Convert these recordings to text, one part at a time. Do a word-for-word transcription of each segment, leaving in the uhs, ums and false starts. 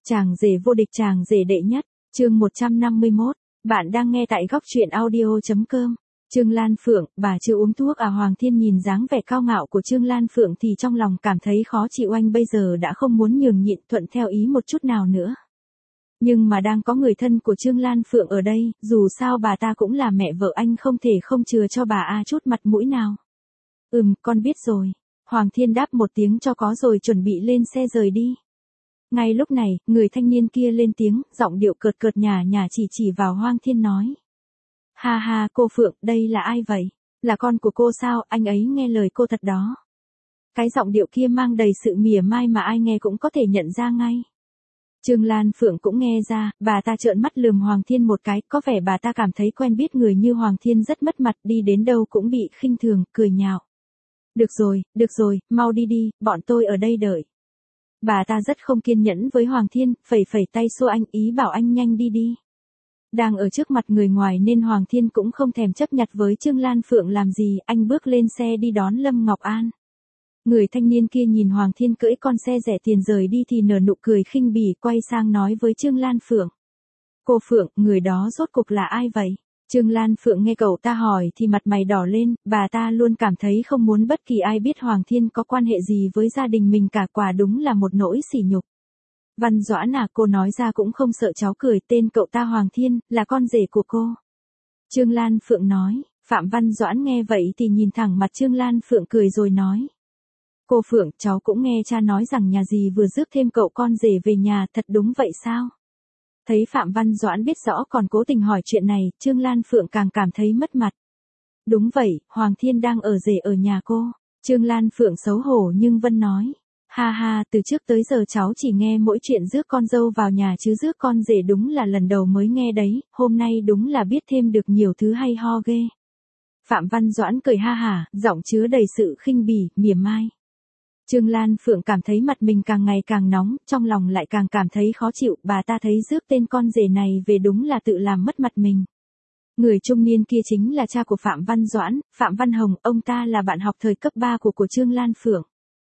Chàng rể vô địch, chàng rể đệ nhất, chương một trăm năm mươi mốt, bạn đang nghe tại góc truyện audio chấm com. Trương Lan Phượng, bà chưa uống thuốc à? Hoàng Thiên nhìn dáng vẻ cao ngạo của Trương Lan Phượng thì trong lòng cảm thấy khó chịu, anh bây giờ đã không muốn nhường nhịn thuận theo ý một chút nào nữa. Nhưng mà đang có người thân của Trương Lan Phượng ở đây, dù sao bà ta cũng là mẹ vợ, anh không thể không chừa cho bà a chút mặt mũi nào. Ừm, con biết rồi. Hoàng Thiên đáp một tiếng cho có rồi chuẩn bị lên xe rời đi. Ngay lúc này, người thanh niên kia lên tiếng, giọng điệu cợt cợt nhả nhả chỉ chỉ vào Hoàng Thiên nói. Ha ha, cô Phượng, đây là ai vậy? Là con của cô sao? Anh ấy nghe lời cô thật đó. Cái giọng điệu kia mang đầy sự mỉa mai mà ai nghe cũng có thể nhận ra ngay. Trương Lan Phượng cũng nghe ra, bà ta trợn mắt lườm Hoàng Thiên một cái, có vẻ bà ta cảm thấy quen biết người như Hoàng Thiên rất mất mặt, đi đến đâu cũng bị khinh thường, cười nhạo. Được rồi, được rồi, mau đi đi, bọn tôi ở đây đợi. Bà ta rất không kiên nhẫn với Hoàng Thiên, phẩy phẩy tay xua anh, ý bảo anh nhanh đi đi. Đang ở trước mặt người ngoài nên Hoàng Thiên cũng không thèm chấp nhặt với Trương Lan Phượng làm gì, anh bước lên xe đi đón Lâm Ngọc An. Người thanh niên kia nhìn Hoàng Thiên cưỡi con xe rẻ tiền rời đi thì nở nụ cười khinh bỉ, quay sang nói với Trương Lan Phượng. Cô Phượng, người đó rốt cục là ai vậy? Trương Lan Phượng nghe cậu ta hỏi thì mặt mày đỏ lên, bà ta luôn cảm thấy không muốn bất kỳ ai biết Hoàng Thiên có quan hệ gì với gia đình mình cả, quả đúng là một nỗi sỉ nhục. Văn Doãn à, cô nói ra cũng không sợ cháu cười, tên cậu ta Hoàng Thiên, là con rể của cô. Trương Lan Phượng nói, Phạm Văn Doãn nghe vậy thì nhìn thẳng mặt Trương Lan Phượng cười rồi nói. Cô Phượng, cháu cũng nghe cha nói rằng nhà dì vừa rước thêm cậu con rể về nhà, thật đúng vậy sao? Thấy Phạm Văn Doãn biết rõ còn cố tình hỏi chuyện này, Trương Lan Phượng càng cảm thấy mất mặt. Đúng vậy, Hoàng Thiên đang ở rể ở nhà cô. Trương Lan Phượng xấu hổ nhưng vẫn nói. Ha ha, từ trước tới giờ cháu chỉ nghe mỗi chuyện rước con dâu vào nhà chứ rước con rể đúng là lần đầu mới nghe đấy, hôm nay đúng là biết thêm được nhiều thứ hay ho ghê. Phạm Văn Doãn cười ha hả, giọng chứa đầy sự khinh bỉ, mỉa mai. Trương Lan Phượng cảm thấy mặt mình càng ngày càng nóng, trong lòng lại càng cảm thấy khó chịu, bà ta thấy rước tên con rể này về đúng là tự làm mất mặt mình. Người trung niên kia chính là cha của Phạm Văn Doãn, Phạm Văn Hồng, ông ta là bạn học thời cấp ba của của Trương Lan Phượng.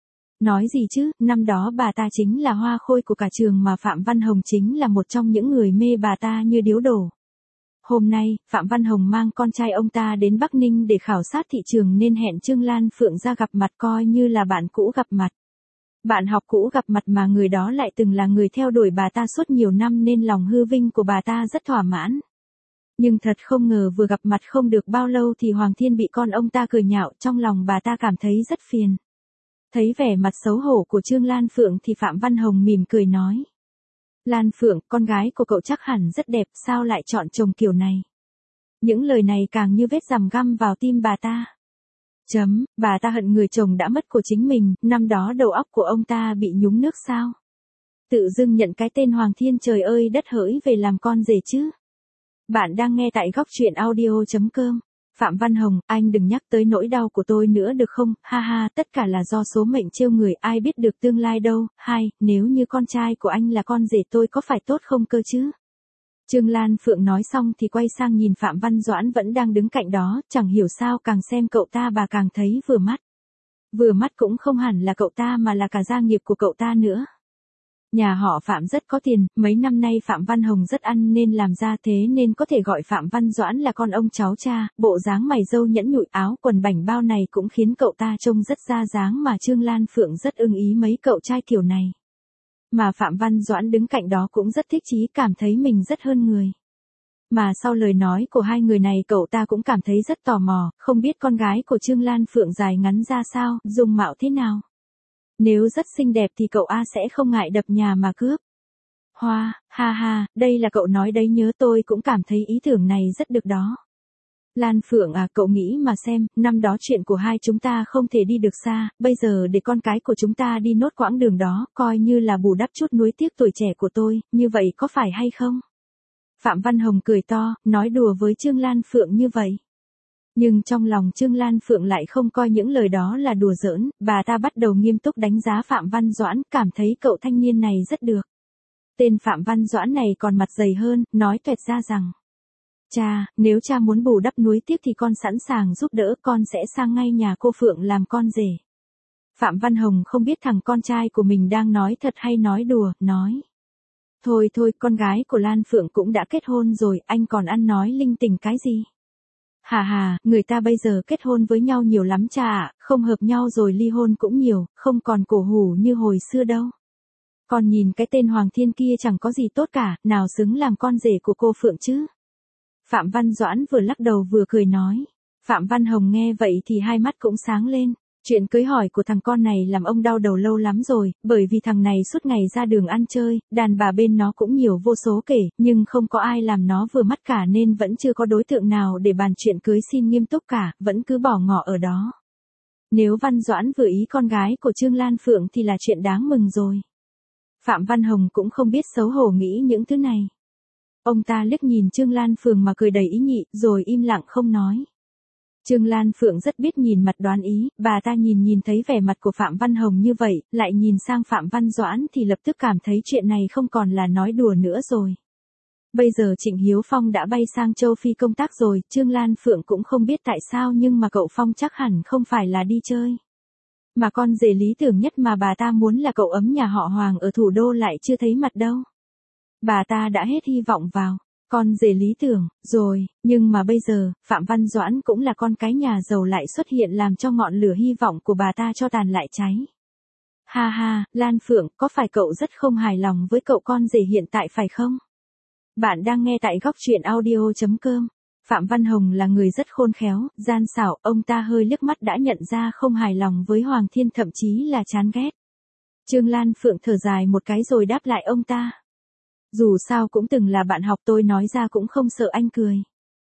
Nói gì chứ, năm đó bà ta chính là hoa khôi của cả trường mà Phạm Văn Hồng chính là một trong những người mê bà ta như điếu đổ. Hôm nay, Phạm Văn Hồng mang con trai ông ta đến Bắc Ninh để khảo sát thị trường nên hẹn Trương Lan Phượng ra gặp mặt, coi như là bạn cũ gặp mặt. Bạn học cũ gặp mặt mà người đó lại từng là người theo đuổi bà ta suốt nhiều năm nên lòng hư vinh của bà ta rất thỏa mãn. Nhưng thật không ngờ vừa gặp mặt không được bao lâu thì Hoàng Thiên bị con ông ta cười nhạo, trong lòng bà ta cảm thấy rất phiền. Thấy vẻ mặt xấu hổ của Trương Lan Phượng thì Phạm Văn Hồng mỉm cười nói. Lan Phượng, con gái của cậu chắc hẳn rất đẹp, sao lại chọn chồng kiểu này? Những lời này càng như vết dằm găm vào tim bà ta. Chấm, bà ta hận người chồng đã mất của chính mình, năm đó đầu óc của ông ta bị nhúng nước sao? Tự dưng nhận cái tên Hoàng Thiên, trời ơi đất hỡi, về làm con rể chứ? Bạn đang nghe tại góc truyện audio chấm com. Phạm Văn Hồng, anh đừng nhắc tới nỗi đau của tôi nữa được không, ha ha, tất cả là do số mệnh trêu người, ai biết được tương lai đâu. Hai, nếu như con trai của anh là con rể tôi có phải tốt không cơ chứ? Trương Lan Phượng nói xong thì quay sang nhìn Phạm Văn Doãn vẫn đang đứng cạnh đó, chẳng hiểu sao càng xem cậu ta bà càng thấy vừa mắt. Vừa mắt cũng không hẳn là cậu ta mà là cả gia nghiệp của cậu ta nữa. Nhà họ Phạm rất có tiền, mấy năm nay Phạm Văn Hồng rất ăn nên làm ra thế nên có thể gọi Phạm Văn Doãn là con ông cháu cha, bộ dáng mày râu nhẫn nhụi, áo quần bảnh bao này cũng khiến cậu ta trông rất ra dáng mà Trương Lan Phượng rất ưng ý mấy cậu trai kiểu này. Mà Phạm Văn Doãn đứng cạnh đó cũng rất thích chí, cảm thấy mình rất hơn người. Mà sau lời nói của hai người này cậu ta cũng cảm thấy rất tò mò, không biết con gái của Trương Lan Phượng dài ngắn ra sao, dung mạo thế nào. Nếu rất xinh đẹp thì cậu A sẽ không ngại đập nhà mà cướp. Hoa, ha ha, đây là cậu nói đấy, nhớ tôi cũng cảm thấy ý tưởng này rất được đó. Lan Phượng à, cậu nghĩ mà xem, năm đó chuyện của hai chúng ta không thể đi được xa, bây giờ để con cái của chúng ta đi nốt quãng đường đó, coi như là bù đắp chút nuối tiếc tuổi trẻ của tôi, như vậy có phải hay không? Phạm Văn Hồng cười to, nói đùa với Trương Lan Phượng như vậy. Nhưng trong lòng Trương Lan Phượng lại không coi những lời đó là đùa giỡn, bà ta bắt đầu nghiêm túc đánh giá Phạm Văn Doãn, cảm thấy cậu thanh niên này rất được. Tên Phạm Văn Doãn này còn mặt dày hơn, nói toẹt ra rằng. Cha, nếu cha muốn bù đắp nuối tiếc thì con sẵn sàng giúp đỡ, con sẽ sang ngay nhà cô Phượng làm con rể. Phạm Văn Hồng không biết thằng con trai của mình đang nói thật hay nói đùa, nói. Thôi thôi, con gái của Lan Phượng cũng đã kết hôn rồi, anh còn ăn nói linh tinh cái gì? Hà hà, người ta bây giờ kết hôn với nhau nhiều lắm cha ạ, không hợp nhau rồi ly hôn cũng nhiều, không còn cổ hủ như hồi xưa đâu. Còn nhìn cái tên Hoàng Thiên kia chẳng có gì tốt cả, nào xứng làm con rể của cô Phượng chứ? Phạm Văn Doãn vừa lắc đầu vừa cười nói. Phạm Văn Hồng nghe vậy thì hai mắt cũng sáng lên. Chuyện cưới hỏi của thằng con này làm ông đau đầu lâu lắm rồi, bởi vì thằng này suốt ngày ra đường ăn chơi, đàn bà bên nó cũng nhiều vô số kể, nhưng không có ai làm nó vừa mắt cả nên vẫn chưa có đối tượng nào để bàn chuyện cưới xin nghiêm túc cả, vẫn cứ bỏ ngỏ ở đó. Nếu Văn Doãn vừa ý con gái của Trương Lan Phượng thì là chuyện đáng mừng rồi. Phạm Văn Hồng cũng không biết xấu hổ nghĩ những thứ này. Ông ta liếc nhìn Trương Lan Phượng mà cười đầy ý nhị, rồi im lặng không nói. Trương Lan Phượng rất biết nhìn mặt đoán ý, bà ta nhìn nhìn thấy vẻ mặt của Phạm Văn Hồng như vậy, lại nhìn sang Phạm Văn Doãn thì lập tức cảm thấy chuyện này không còn là nói đùa nữa rồi. Bây giờ Trịnh Hiếu Phong đã bay sang châu Phi công tác rồi, Trương Lan Phượng cũng không biết tại sao nhưng mà cậu Phong chắc hẳn không phải là đi chơi. Mà con rể lý tưởng nhất mà bà ta muốn là cậu ấm nhà họ Hoàng ở thủ đô lại chưa thấy mặt đâu. Bà ta đã hết hy vọng vào con rể lý tưởng, rồi, nhưng mà bây giờ, Phạm Văn Doãn cũng là con cái nhà giàu lại xuất hiện làm cho ngọn lửa hy vọng của bà ta cho tàn lại cháy. Ha ha, Lan Phượng, có phải cậu rất không hài lòng với cậu con rể hiện tại phải không? Bạn đang nghe tại góc truyện audio chấm com. Phạm Văn Hồng là người rất khôn khéo, gian xảo, ông ta hơi liếc mắt đã nhận ra không hài lòng với Hoàng Thiên, thậm chí là chán ghét. Trương Lan Phượng thở dài một cái rồi đáp lại ông ta. Dù sao cũng từng là bạn học, tôi nói ra cũng không sợ anh cười.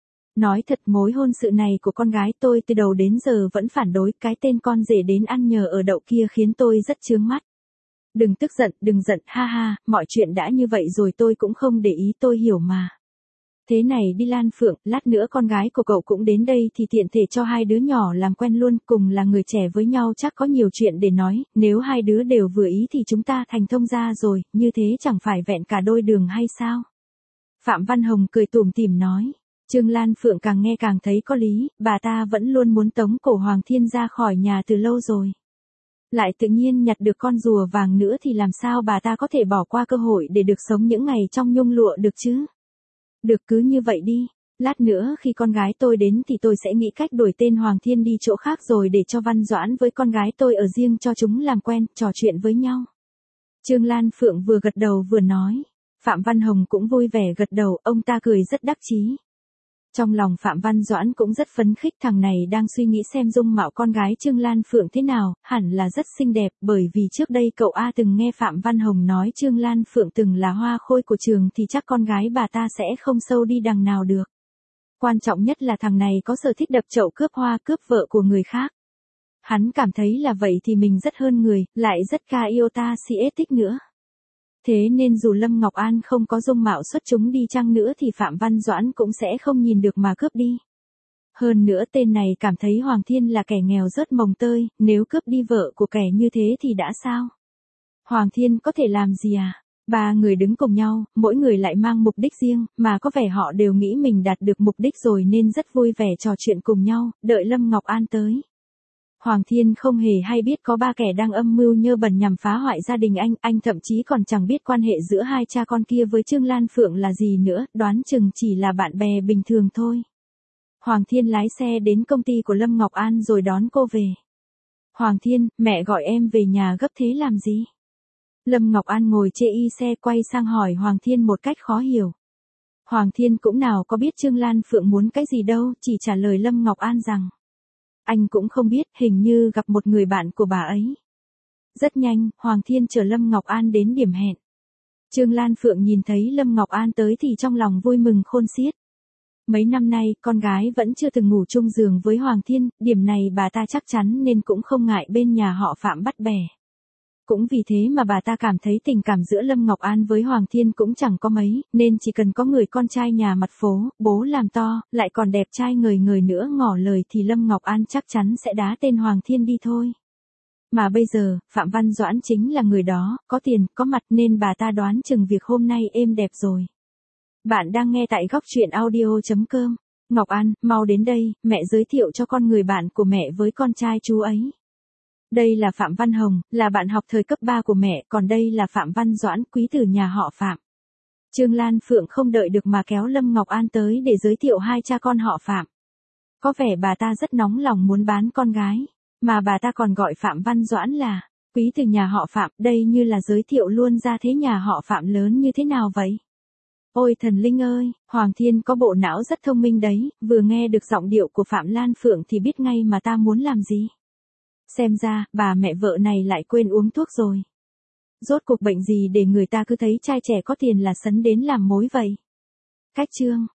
Nói thật, mối hôn sự này của con gái tôi từ đầu đến giờ vẫn phản đối, cái tên con rể đến ăn nhờ ở đậu kia khiến tôi rất chướng mắt. Đừng tức giận, đừng giận, ha ha, mọi chuyện đã như vậy rồi tôi cũng không để ý, tôi hiểu mà. Thế này đi Lan Phượng, lát nữa con gái của cậu cũng đến đây thì tiện thể cho hai đứa nhỏ làm quen luôn, cùng là người trẻ với nhau chắc có nhiều chuyện để nói, nếu hai đứa đều vừa ý thì chúng ta thành thông gia rồi, như thế chẳng phải vẹn cả đôi đường hay sao? Phạm Văn Hồng cười tủm tỉm nói. Trương Lan Phượng càng nghe càng thấy có lý, bà ta vẫn luôn muốn tống cổ Hoàng Thiên ra khỏi nhà từ lâu rồi. Lại tự nhiên nhặt được con rùa vàng nữa thì làm sao bà ta có thể bỏ qua cơ hội để được sống những ngày trong nhung lụa được chứ? Được, cứ như vậy đi, lát nữa khi con gái tôi đến thì tôi sẽ nghĩ cách đổi tên Hoàng Thiên đi chỗ khác rồi để cho Văn Doãn với con gái tôi ở riêng cho chúng làm quen, trò chuyện với nhau. Trương Lan Phượng vừa gật đầu vừa nói. Phạm Văn Hồng cũng vui vẻ gật đầu, ông ta cười rất đắc chí. Trong lòng Phạm Văn Doãn cũng rất phấn khích, thằng này đang suy nghĩ xem dung mạo con gái Trương Lan Phượng thế nào, hẳn là rất xinh đẹp, bởi vì trước đây cậu A từng nghe Phạm Văn Hồng nói Trương Lan Phượng từng là hoa khôi của trường thì chắc con gái bà ta sẽ không sâu đi đằng nào được. Quan trọng nhất là thằng này có sở thích đập chậu cướp hoa cướp vợ của người khác. Hắn cảm thấy là vậy thì mình rất hơn người, lại rất ca iota si etic nữa. Thế nên dù Lâm Ngọc An không có dung mạo xuất chúng đi chăng nữa thì Phạm Văn Doãn cũng sẽ không nhìn được mà cướp đi. Hơn nữa tên này cảm thấy Hoàng Thiên là kẻ nghèo rớt mồng tơi, nếu cướp đi vợ của kẻ như thế thì đã sao? Hoàng Thiên có thể làm gì à? Ba người đứng cùng nhau, mỗi người lại mang mục đích riêng, mà có vẻ họ đều nghĩ mình đạt được mục đích rồi nên rất vui vẻ trò chuyện cùng nhau, đợi Lâm Ngọc An tới. Hoàng Thiên không hề hay biết có ba kẻ đang âm mưu nhơ bẩn nhằm phá hoại gia đình anh, anh thậm chí còn chẳng biết quan hệ giữa hai cha con kia với Trương Lan Phượng là gì nữa, đoán chừng chỉ là bạn bè bình thường thôi. Hoàng Thiên lái xe đến công ty của Lâm Ngọc An rồi đón cô về. Hoàng Thiên, mẹ gọi em về nhà gấp thế làm gì? Lâm Ngọc An ngồi chê y xe quay sang hỏi Hoàng Thiên một cách khó hiểu. Hoàng Thiên cũng nào có biết Trương Lan Phượng muốn cái gì đâu, chỉ trả lời Lâm Ngọc An rằng anh cũng không biết, hình như gặp một người bạn của bà ấy. Rất nhanh, Hoàng Thiên chở Lâm Ngọc An đến điểm hẹn. Trương Lan Phượng nhìn thấy Lâm Ngọc An tới thì trong lòng vui mừng khôn xiết. Mấy năm nay, con gái vẫn chưa từng ngủ chung giường với Hoàng Thiên, điểm này bà ta chắc chắn nên cũng không ngại bên nhà họ Phạm bắt bè. Cũng vì thế mà bà ta cảm thấy tình cảm giữa Lâm Ngọc An với Hoàng Thiên cũng chẳng có mấy, nên chỉ cần có người con trai nhà mặt phố, bố làm to, lại còn đẹp trai ngời ngời nữa ngỏ lời thì Lâm Ngọc An chắc chắn sẽ đá tên Hoàng Thiên đi thôi. Mà bây giờ, Phạm Văn Doãn chính là người đó, có tiền, có mặt nên bà ta đoán chừng việc hôm nay êm đẹp rồi. Bạn đang nghe tại góc truyện audio chấm com. Ngọc An, mau đến đây, mẹ giới thiệu cho con người bạn của mẹ với con trai chú ấy. Đây là Phạm Văn Hồng, là bạn học thời cấp ba của mẹ, còn đây là Phạm Văn Doãn, quý tử nhà họ Phạm. Trương Lan Phượng không đợi được mà kéo Lâm Ngọc An tới để giới thiệu hai cha con họ Phạm. Có vẻ bà ta rất nóng lòng muốn bán con gái, mà bà ta còn gọi Phạm Văn Doãn là quý từ nhà họ Phạm, đây như là giới thiệu luôn ra thế nhà họ Phạm lớn như thế nào vậy. Ôi thần linh ơi, Hoàng Thiên có bộ não rất thông minh đấy, vừa nghe được giọng điệu của Phạm Lan Phượng thì biết ngay mà ta muốn làm gì. Xem ra, bà mẹ vợ này lại quên uống thuốc rồi. Rốt cuộc bệnh gì để người ta cứ thấy trai trẻ có tiền là sấn đến làm mối vậy. Cách chương